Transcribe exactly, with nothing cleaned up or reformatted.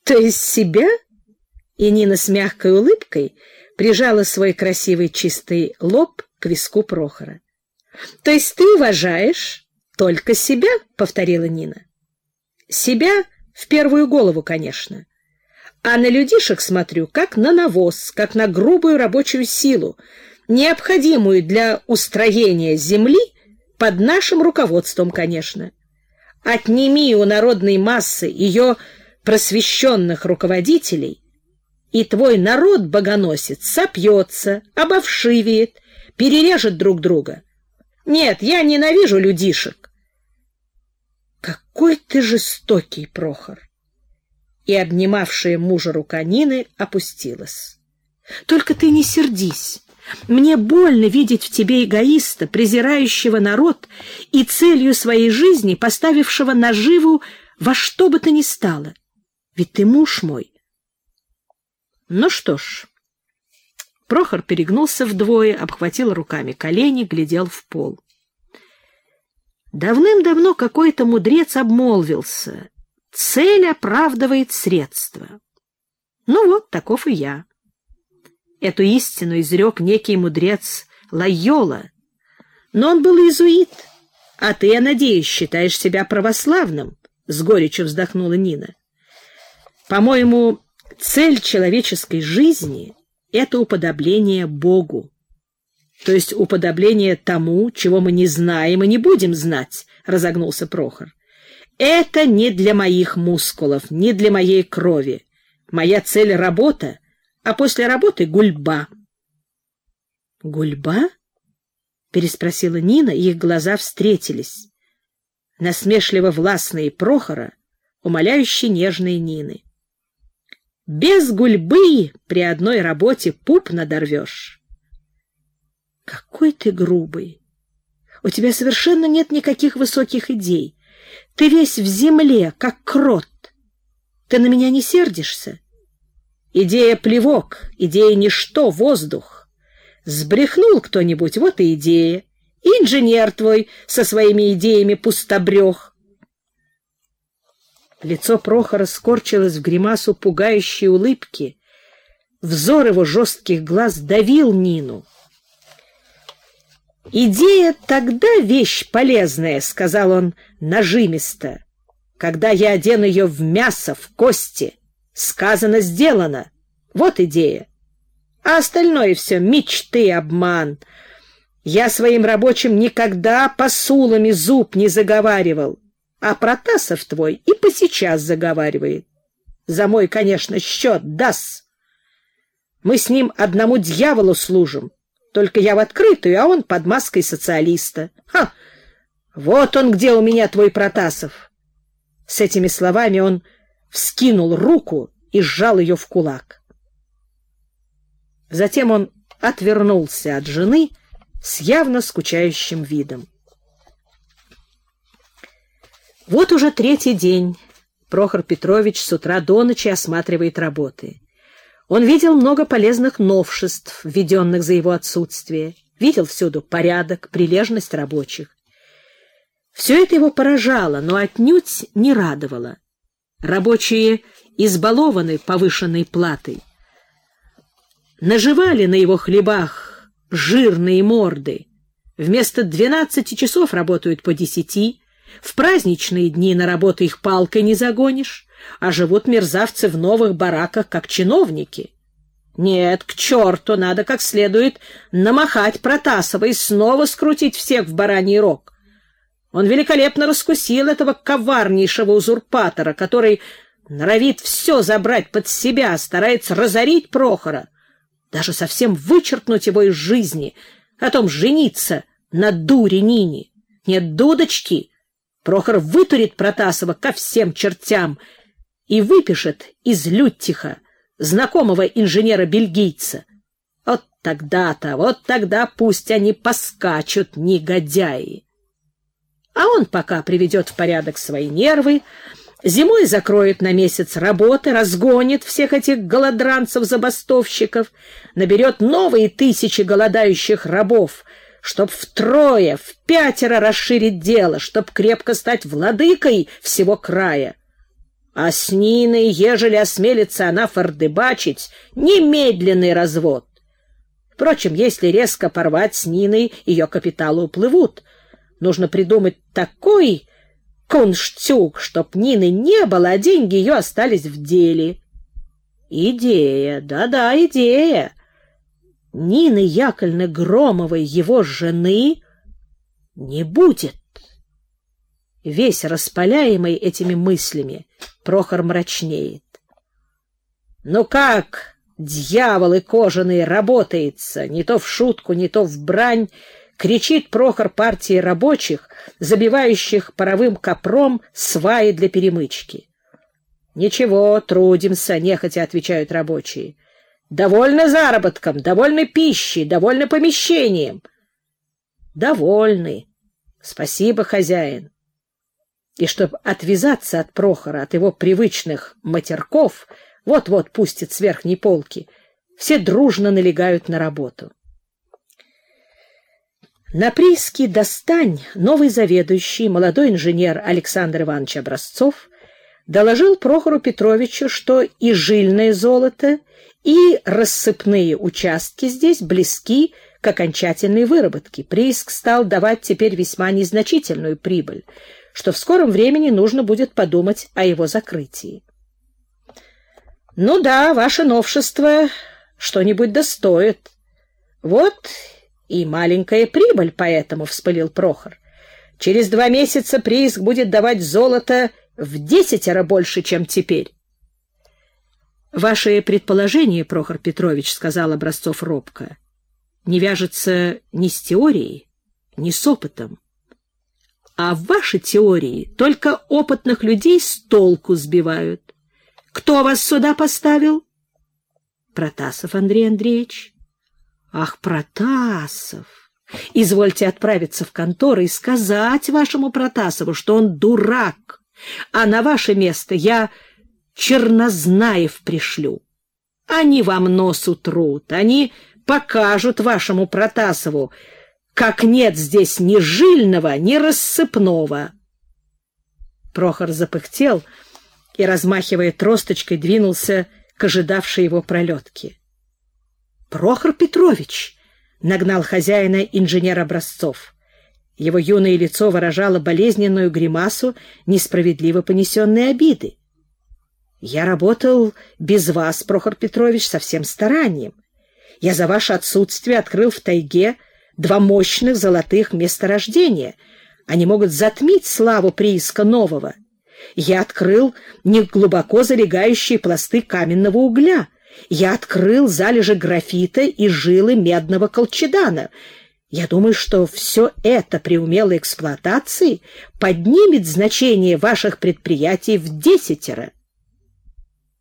То есть себя? И Нина с мягкой улыбкой прижала свой красивый чистый лоб к виску Прохора. То есть ты уважаешь только себя, повторила Нина. Себя в первую голову, конечно. А на людишек смотрю, как на навоз, как на грубую рабочую силу, необходимую для устроения земли под нашим руководством, конечно. Отними у народной массы ее просвещенных руководителей, и твой народ-богоносец сопьется, обовшивеет, перережет друг друга. Нет, я ненавижу людишек. Какой ты жестокий, Прохор! И обнимавшая мужа рука Нины опустилась. Только ты не сердись. Мне больно видеть в тебе эгоиста, презирающего народ и целью своей жизни поставившего наживу во что бы то ни стало. Ведь ты муж мой. Ну что ж. Прохор перегнулся вдвое, обхватил руками колени, глядел в пол. Давным-давно какой-то мудрец обмолвился: цель оправдывает средства. Ну вот, таков и я. Эту истину изрек некий мудрец Лойола, но он был иезуит, а ты, я надеюсь, считаешь себя православным, — с горечью вздохнула Нина. По-моему, цель человеческой жизни — это уподобление Богу, то есть уподобление тому, чего мы не знаем и не будем знать, — разогнулся Прохор. Это не для моих мускулов, не для моей крови. Моя цель — работа, а после работы — гульба. — Гульба? — переспросила Нина, и их глаза встретились. Насмешливо властные Прохора, умоляюще нежные Нины. Без гульбы при одной работе пуп надорвешь. — Какой ты грубый! У тебя совершенно нет никаких высоких идей. Ты весь в земле, как крот. Ты на меня не сердишься? Идея — плевок, идея — ничто, воздух. Сбрехнул кто-нибудь, вот и идея. И инженер твой со своими идеями пустобрех. Лицо Прохора скорчилось в гримасу пугающей улыбки. Взор его жестких глаз давил Нину. «Идея тогда вещь полезная», — сказал он нажимисто, «когда я одену ее в мясо, в кости. Сказано, сделано. Вот идея. А остальное все мечты, обман. Я своим рабочим никогда посулами зуб не заговаривал, а Протасов твой и посейчас заговаривает. За мой, конечно, счет даст. Мы с ним одному дьяволу служим, только я в открытую, а он под маской социалиста. Ха! Вот он где у меня, твой Протасов». С этими словами он вскинул руку и сжал ее в кулак. Затем он отвернулся от жены с явно скучающим видом. Вот уже третий день Прохор Петрович с утра до ночи осматривает работы. Он видел много полезных новшеств, введенных за его отсутствие, видел всюду порядок, прилежность рабочих. Все это его поражало, но отнюдь не радовало. Рабочие избалованы повышенной платой. Наживали на его хлебах жирные морды. Вместо двенадцати часов работают по десяти. В праздничные дни на работу их палкой не загонишь, а живут мерзавцы в новых бараках, как чиновники. Нет, к черту, надо как следует намахать Протасова и снова скрутить всех в бараний рог. Он великолепно раскусил этого коварнейшего узурпатора, который норовит все забрать под себя, старается разорить Прохора, даже совсем вычеркнуть его из жизни, а потом жениться на дуре Нине. Нет, дудочки, Прохор вытурит Протасова ко всем чертям и выпишет из Люттиха знакомого инженера-бельгийца. Вот тогда-то, вот тогда пусть они поскачут, негодяи. А он пока приведет в порядок свои нервы, зимой закроет на месяц работы, разгонит всех этих голодранцев-забастовщиков, наберет новые тысячи голодающих рабов, чтоб втрое, в пятеро расширить дело, чтоб крепко стать владыкой всего края. А с Ниной, ежели осмелится она фордыбачить, немедленный развод. Впрочем, если резко порвать с Ниной, ее капиталы уплывут. Нужно придумать такой кунштюк, чтоб Нины не было, а деньги ее остались в деле. Идея, да-да, идея. Нины Яковлевны Громовой, его жены, не будет. Весь распаляемый этими мыслями, Прохор мрачнеет. Ну как, дьяволы кожаные, работается, не то в шутку, не то в брань, кричит Прохор партии рабочих, забивающих паровым копром сваи для перемычки. Ничего, трудимся, нехотя отвечают рабочие. Довольно заработком, довольно пищей, довольно помещением. Довольны. Спасибо, хозяин. И чтобы отвязаться от Прохора, от его привычных матерков, вот-вот пустит с верхней полки, все дружно налегают на работу. На прииске «Достань» новый заведующий, молодой инженер Александр Иванович Образцов, доложил Прохору Петровичу, что и жильное золото, и рассыпные участки здесь близки к окончательной выработке. Прииск стал давать теперь весьма незначительную прибыль, что в скором времени нужно будет подумать о его закрытии. Ну да, ваше новшество что-нибудь достоит. Вот и маленькая прибыль поэтому, — вспылил Прохор. Через два месяца прииск будет давать золото в десятеро больше, чем теперь. — Ваше предположение, Прохор Петрович, — сказал Образцов робко, — не вяжется ни с теорией, ни с опытом. А в ваши теории только опытных людей с толку сбивают. Кто вас сюда поставил? Протасов Андрей Андреевич. Ах, Протасов! Извольте отправиться в контору и сказать вашему Протасову, что он дурак, а на ваше место я Чернознаев пришлю. Они вам нос утрут, они покажут вашему Протасову, как нет здесь ни жильного, ни рассыпного. Прохор запыхтел и, размахивая тросточкой, двинулся к ожидавшей его пролетке. — Прохор Петрович! — нагнал хозяина инженер Образцов. Его юное лицо выражало болезненную гримасу несправедливо понесенной обиды. — Я работал без вас, Прохор Петрович, со всем старанием. Я за ваше отсутствие открыл в тайге два мощных золотых месторождения. Они могут затмить славу прииска нового. Я открыл неглубоко залегающие пласты каменного угля. Я открыл залежи графита и жилы медного колчедана. Я думаю, что все это при умелой эксплуатации поднимет значение ваших предприятий в десятеро.